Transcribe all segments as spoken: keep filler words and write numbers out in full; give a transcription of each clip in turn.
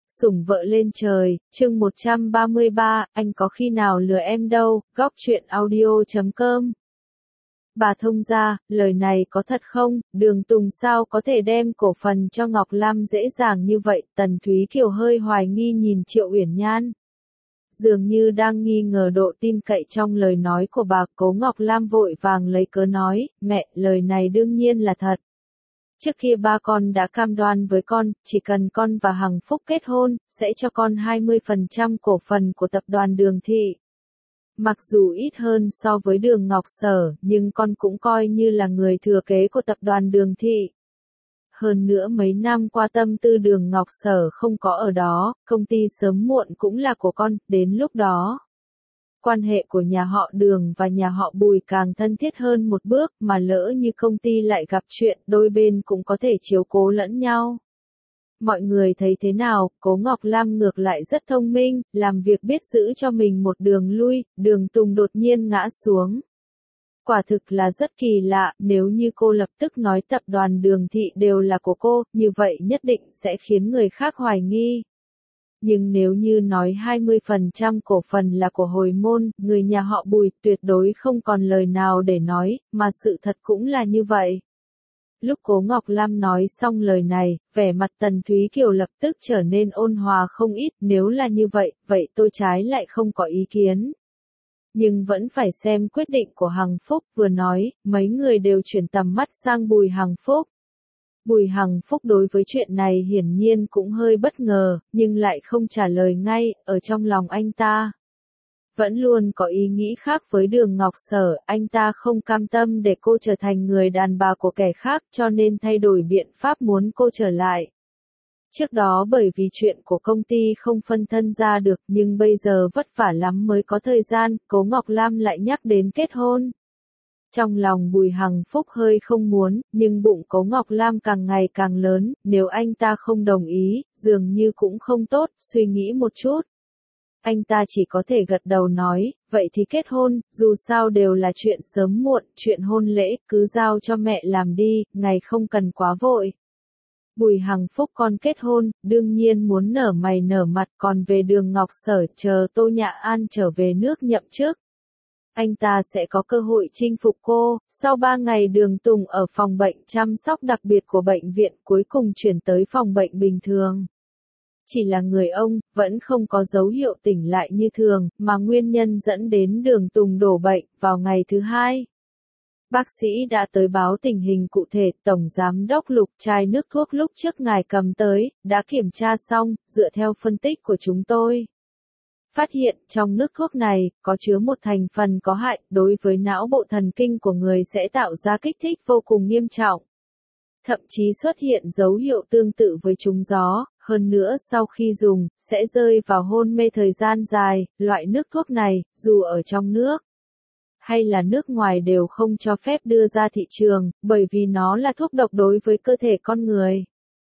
Sủng vợ lên trời, chương một trăm ba mươi ba, anh có khi nào lừa em đâu, góc truyện audio chấm com. Bà thông gia, lời này có thật không, Đường Tùng sao có thể đem cổ phần cho Ngọc Lam dễ dàng như vậy, Tần Thúy Kiều hơi hoài nghi nhìn Triệu Uyển Nhan. Dường như đang nghi ngờ độ tin cậy trong lời nói của bà, Cố Ngọc Lam vội vàng lấy cớ nói, mẹ, lời này đương nhiên là thật. Trước kia ba con đã cam đoan với con, chỉ cần con và Hằng Phúc kết hôn, sẽ cho con hai mươi phần trăm cổ phần của tập đoàn Đường Thị. Mặc dù ít hơn so với Đường Ngọc Sở, nhưng con cũng coi như là người thừa kế của tập đoàn Đường Thị. Hơn nữa mấy năm qua tâm tư Đường Ngọc Sở không có ở đó, công ty sớm muộn cũng là của con, đến lúc đó. Quan hệ của nhà họ Đường và nhà họ Bùi càng thân thiết hơn một bước, mà lỡ như công ty lại gặp chuyện, đôi bên cũng có thể chiếu cố lẫn nhau. Mọi người thấy thế nào? Cố Ngọc Lam ngược lại rất thông minh, làm việc biết giữ cho mình một đường lui. Đường Tùng đột nhiên ngã xuống. Quả thực là rất kỳ lạ, nếu như cô lập tức nói tập đoàn Đường Thị đều là của cô, như vậy nhất định sẽ khiến người khác hoài nghi. Nhưng nếu như nói hai mươi phần trăm cổ phần là của hồi môn, người nhà họ Bùi tuyệt đối không còn lời nào để nói, mà sự thật cũng là như vậy. Lúc Cố Ngọc Lam nói xong lời này, vẻ mặt Tần Thúy Kiều lập tức trở nên ôn hòa không ít, nếu là như vậy, vậy tôi trái lại không có ý kiến. Nhưng vẫn phải xem quyết định của Hằng Phúc, vừa nói, mấy người đều chuyển tầm mắt sang Bùi Hằng Phúc. Bùi Hằng Phúc đối với chuyện này hiển nhiên cũng hơi bất ngờ, nhưng lại không trả lời ngay, ở trong lòng anh ta. Vẫn luôn có ý nghĩ khác với Đường Ngọc Sở, anh ta không cam tâm để cô trở thành người đàn bà của kẻ khác cho nên thay đổi biện pháp muốn cô trở lại. Trước đó bởi vì chuyện của công ty không phân thân ra được nhưng bây giờ vất vả lắm mới có thời gian, Cố Ngọc Lam lại nhắc đến kết hôn. Trong lòng Bùi Hằng Phúc hơi không muốn, nhưng bụng Cố Ngọc Lam càng ngày càng lớn, nếu anh ta không đồng ý, dường như cũng không tốt, suy nghĩ một chút. Anh ta chỉ có thể gật đầu nói, vậy thì kết hôn, dù sao đều là chuyện sớm muộn, chuyện hôn lễ, cứ giao cho mẹ làm đi, ngày không cần quá vội. Bùi Hằng Phúc con kết hôn, đương nhiên muốn nở mày nở mặt, còn về Đường Ngọc Sở chờ Tô Nhã An trở về nước nhậm chức. Anh ta sẽ có cơ hội chinh phục cô. Sau ba ngày Đường Tùng ở phòng bệnh chăm sóc đặc biệt của bệnh viện cuối cùng chuyển tới phòng bệnh bình thường. Chỉ là người ông, vẫn không có dấu hiệu tỉnh lại như thường, mà nguyên nhân dẫn đến Đường Tùng đổ bệnh vào ngày thứ hai. Bác sĩ đã tới báo tình hình cụ thể, Tổng Giám đốc Lục chai nước thuốc lúc trước ngài cầm tới, đã kiểm tra xong, dựa theo phân tích của chúng tôi. Phát hiện trong nước thuốc này, có chứa một thành phần có hại, đối với não bộ thần kinh của người sẽ tạo ra kích thích vô cùng nghiêm trọng. Thậm chí xuất hiện dấu hiệu tương tự với trúng gió, hơn nữa sau khi dùng, sẽ rơi vào hôn mê thời gian dài. Loại nước thuốc này, dù ở trong nước hay là nước ngoài đều không cho phép đưa ra thị trường, bởi vì nó là thuốc độc đối với cơ thể con người.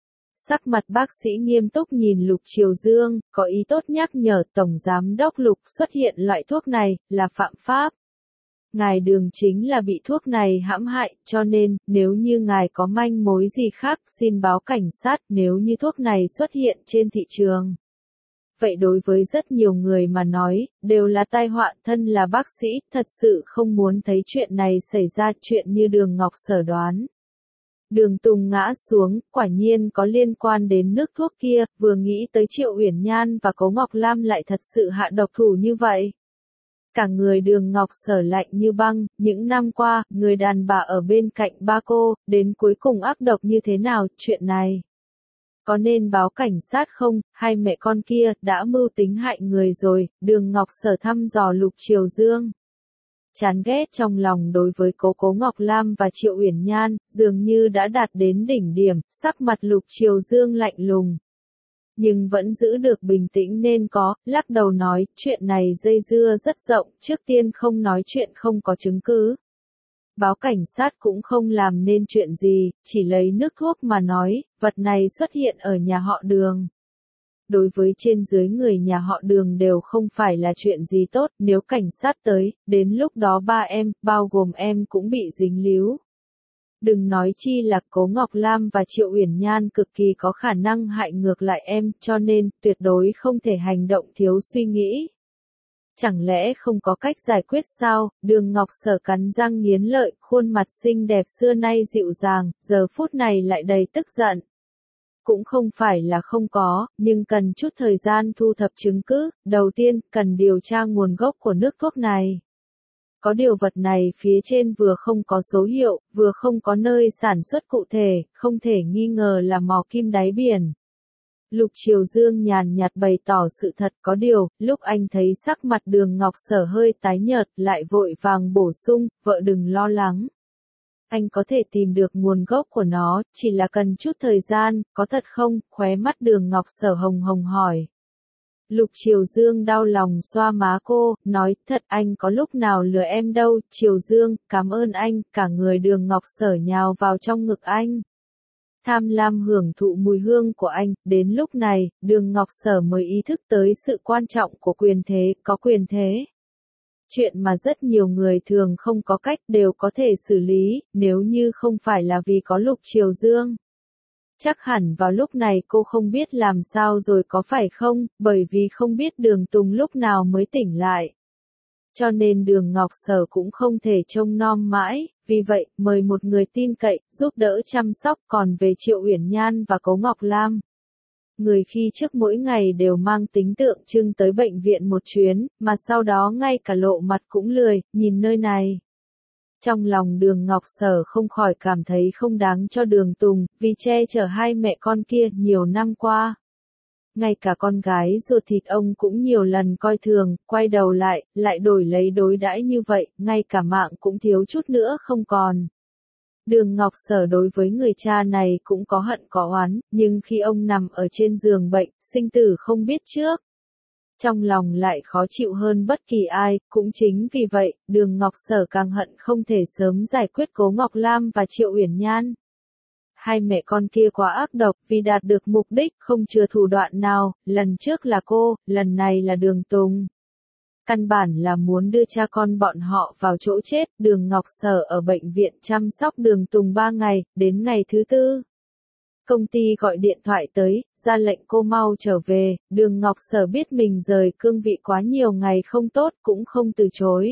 Sắc mặt bác sĩ nghiêm túc nhìn Lục Triều Dương, có ý tốt nhắc nhở Tổng Giám đốc Lục xuất hiện loại thuốc này, là phạm pháp. Ngài Đường chính là bị thuốc này hãm hại, cho nên, nếu như ngài có manh mối gì khác, xin báo cảnh sát, nếu như thuốc này xuất hiện trên thị trường. Vậy đối với rất nhiều người mà nói, đều là tai họa. Thân là bác sĩ, thật sự không muốn thấy chuyện này xảy ra, chuyện như Đường Ngọc Sở đoán. Đường Tùng ngã xuống, quả nhiên có liên quan đến nước thuốc kia, vừa nghĩ tới Triệu Uyển Nhan và Cố Ngọc Lam lại thật sự hạ độc thủ như vậy. Cả người Đường Ngọc Sở lạnh như băng, những năm qua, người đàn bà ở bên cạnh ba cô, đến cuối cùng ác độc như thế nào, chuyện này. Có nên báo cảnh sát không, hai mẹ con kia, đã mưu tính hại người rồi, Đường Ngọc Sở thăm dò Lục Triều Dương. Chán ghét trong lòng đối với cố Cố Ngọc Lam và Triệu Uyển Nhan, dường như đã đạt đến đỉnh điểm, sắc mặt Lục Triều Dương lạnh lùng. Nhưng vẫn giữ được bình tĩnh nên có, lắc đầu nói, chuyện này dây dưa rất rộng, trước tiên không nói chuyện không có chứng cứ. Báo cảnh sát cũng không làm nên chuyện gì, chỉ lấy nước thuốc mà nói, vật này xuất hiện ở nhà họ Đường. Đối với trên dưới người nhà họ Đường đều không phải là chuyện gì tốt, nếu cảnh sát tới, đến lúc đó ba em, bao gồm em cũng bị dính líu. Đừng nói chi là Cố Ngọc Lam và Triệu Uyển Nhan cực kỳ có khả năng hại ngược lại em, cho nên tuyệt đối không thể hành động thiếu suy nghĩ. Chẳng lẽ không có cách giải quyết sao? Đường Ngọc Sở cắn răng nghiến lợi, khuôn mặt xinh đẹp xưa nay dịu dàng, giờ phút này lại đầy tức giận. Cũng không phải là không có, nhưng cần chút thời gian thu thập chứng cứ, đầu tiên, cần điều tra nguồn gốc của nước thuốc này. Có điều vật này phía trên vừa không có số hiệu, vừa không có nơi sản xuất cụ thể, không thể nghi ngờ là mỏ kim đáy biển. Lục Triều Dương nhàn nhạt bày tỏ sự thật, có điều, lúc anh thấy sắc mặt Đường Ngọc Sở hơi tái nhợt, lại vội vàng bổ sung, vợ đừng lo lắng. Anh có thể tìm được nguồn gốc của nó, chỉ là cần chút thời gian, có thật không? Khóe mắt Đường Ngọc Sở hồng hồng hỏi. Lục Triều Dương đau lòng xoa má cô, nói, thật anh có lúc nào lừa em đâu, Triều Dương, cảm ơn anh, cả người Đường Ngọc Sở nhào vào trong ngực anh. Tham lam hưởng thụ mùi hương của anh, đến lúc này, Đường Ngọc Sở mới ý thức tới sự quan trọng của quyền thế, có quyền thế. Chuyện mà rất nhiều người thường không có cách đều có thể xử lý, nếu như không phải là vì có Lục Triều Dương. Chắc hẳn vào lúc này cô không biết làm sao rồi có phải không, bởi vì không biết Đường Tùng lúc nào mới tỉnh lại. Cho nên Đường Ngọc Sở cũng không thể trông nom mãi, vì vậy, mời một người tin cậy, giúp đỡ chăm sóc, còn về Triệu Uyển Nhan và Cố Ngọc Lam. Người khi trước mỗi ngày đều mang tính tượng trưng tới bệnh viện một chuyến, mà sau đó ngay cả lộ mặt cũng lười, nhìn nơi này. Trong lòng Đường Ngọc Sở không khỏi cảm thấy không đáng cho Đường Tùng, vì che chở hai mẹ con kia nhiều năm qua. Ngay cả con gái ruột thịt ông cũng nhiều lần coi thường, quay đầu lại, lại đổi lấy đối đãi như vậy, ngay cả mạng cũng thiếu chút nữa không còn. Đường Ngọc Sở đối với người cha này cũng có hận có oán, nhưng khi ông nằm ở trên giường bệnh, sinh tử không biết trước. Trong lòng lại khó chịu hơn bất kỳ ai, cũng chính vì vậy, Đường Ngọc Sở càng hận không thể sớm giải quyết Cố Ngọc Lam và Triệu Uyển Nhan. Hai mẹ con kia quá ác độc, vì đạt được mục đích không chừa thủ đoạn nào, lần trước là cô, lần này là Đường Tùng. Căn bản là muốn đưa cha con bọn họ vào chỗ chết, Đường Ngọc Sở ở bệnh viện chăm sóc Đường Tùng ba ngày, đến ngày thứ tư. Công ty gọi điện thoại tới, ra lệnh cô mau trở về, Đường Ngọc Sở biết mình rời cương vị quá nhiều ngày không tốt, cũng không từ chối.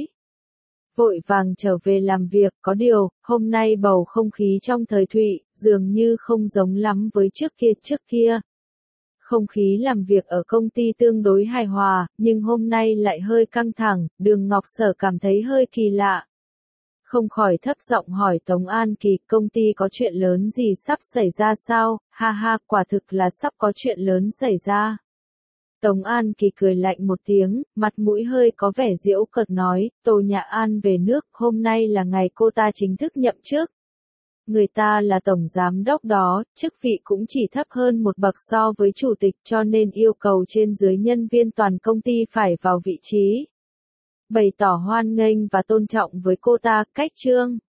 Vội vàng trở về làm việc, có điều, hôm nay bầu không khí trong thời Thụy, dường như không giống lắm với trước kia trước kia. Không khí làm việc ở công ty tương đối hài hòa, nhưng hôm nay lại hơi căng thẳng, Đường Ngọc Sở cảm thấy hơi kỳ lạ. Không khỏi thấp giọng hỏi Tống An Kỳ, công ty có chuyện lớn gì sắp xảy ra sao, ha ha, quả thực là sắp có chuyện lớn xảy ra. Tống An Kỳ cười lạnh một tiếng, mặt mũi hơi có vẻ giễu cợt nói, Tô Nhã An về nước, hôm nay là ngày cô ta chính thức nhậm chức. Người ta là tổng giám đốc đó, chức vị cũng chỉ thấp hơn một bậc so với chủ tịch cho nên yêu cầu trên dưới nhân viên toàn công ty phải vào vị trí. Bày tỏ hoan nghênh và tôn trọng với cô ta, cách trương.